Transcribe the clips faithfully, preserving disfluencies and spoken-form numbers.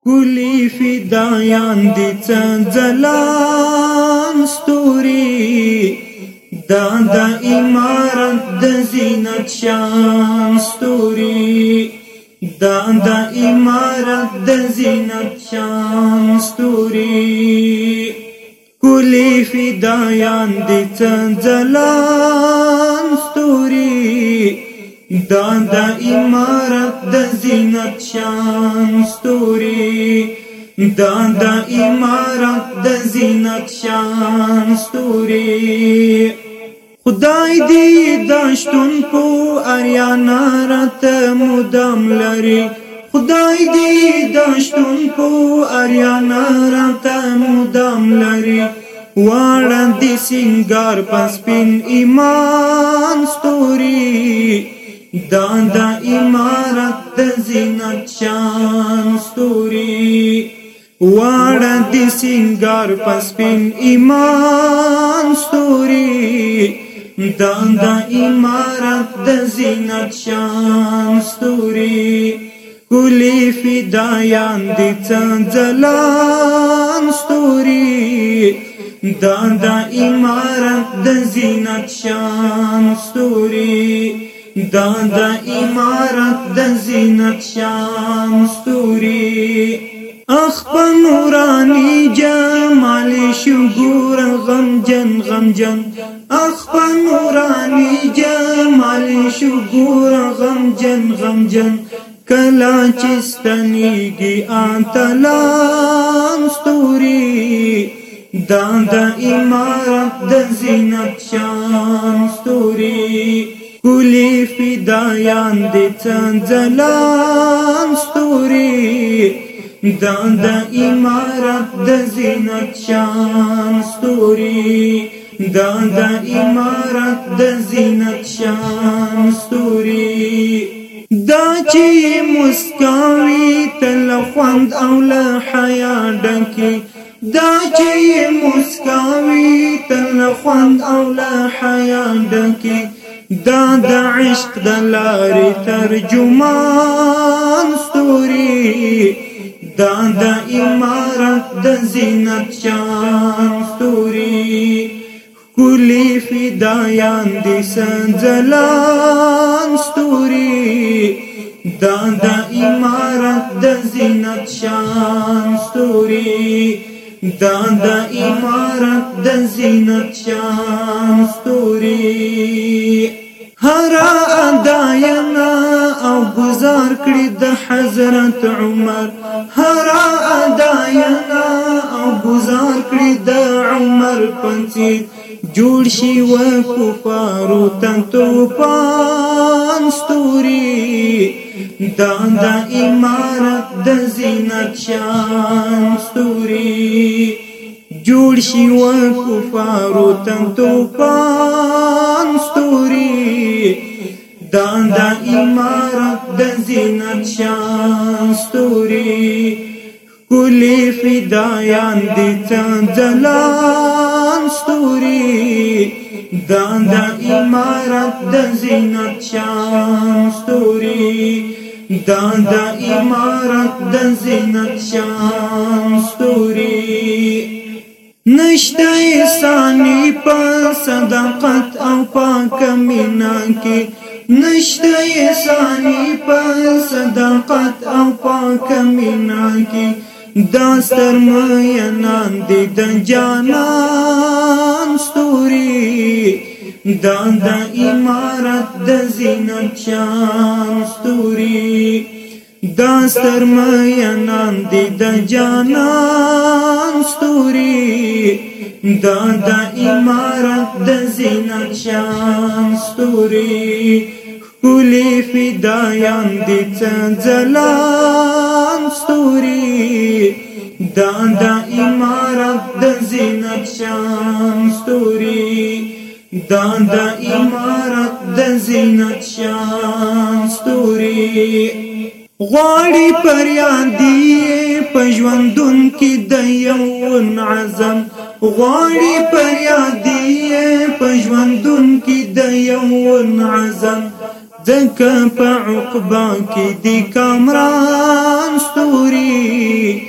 کلی فدایان دي ځلان ستوري دا د امارت د زینت شان ستوري دا د امارت د زینت شان ستوري کلی فدایان دي ځلان ستوري دا د امارت د زینت شان ستوري دا د امارت د زینت شان ستوري خدای دې داشتون کو اریانا رات مدام لري خدای دې داشتون کو اریانا رات مدام لري واړه دې سنگار پسپین ایمان ستوري دا د امارت د زینت شان ستوري واړه دې سنگار پسپین ایمان ستوري دا د امارت د زینت شان ستوري کلی فدایان دي ځلان ستوري دا د امارت د زینت شان ستوري دا د امارت د زینت شان ستوري اخ په نورانی جمال شګور غمجن غمجن اخ په نورانی جمال شګور غمجن غمجن کلا چستنیږي انتلان ستوري دا د امارت د زینت شان ستوري کلی فدایان دي ځلان ستوري دا د امارت د زینت شان ستوري دا د امارت د زینت شان ستوري دا چې مسکاوي تل خوند او له حیا ډکي دا چې مسکاوي تل خوند او له حیا ډکي دا د عشق د لارې ترجمان ستوري دا د امارت د زینت شان ستوري کلی فدایان دي ځلان ستوري دا د امارت د زینت شان ستوري دا د امارت د زینت شان ستوري هر اداینا او گزار کړی د حضرت عمر هر اداینا او گزار کړی د عمر پنځي جوړ شي و کفارو تنتو پان ستوري دا د امارت د زینت شان ستوري جوړ شي و کفارو تنتو پان ستوري دا د امارت د زینت شان ستوري کلی فدایان دي ځلان ستوري دا د امارت د زینت شان ستوري دا د امارت د زینت شان ستوري نشته ثانی په صداقت او پاک مینا کې نشته ثانی په صداقت او پاک مینا کې دا سرمایانان دي د جانان ستوري دا د امارت د زینت شان ستوري دا سرمایانان دي د جانان ستوري دا د امارت د زینت شان ستوري کلی فدایان دي ځلان ستوري دا د امارت د زینت شان ستوري دا د امارت د زینت شان ستوري غواړي پر یادې په ژوندون کې د یو عزم غواړي پر یادې په ژوندون کې د یو عزم ځکه په عقبا کې د کامران ستوري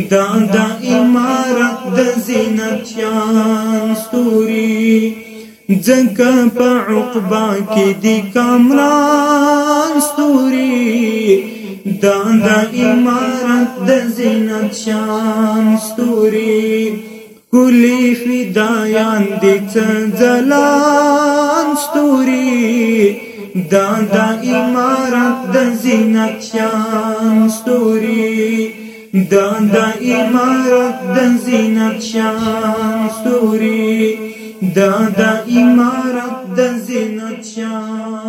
دا دا امارت د زینت شان ستوري ځکه په عقبا کې دی کامران ستوري دا دا امارت د زینت شان ستوري کلی فدایان دی ځلان ستوري دا دا امارت د زینت شان ستوري دا دا امارت د زینت شان ستوري دا دا امارت د زینت شان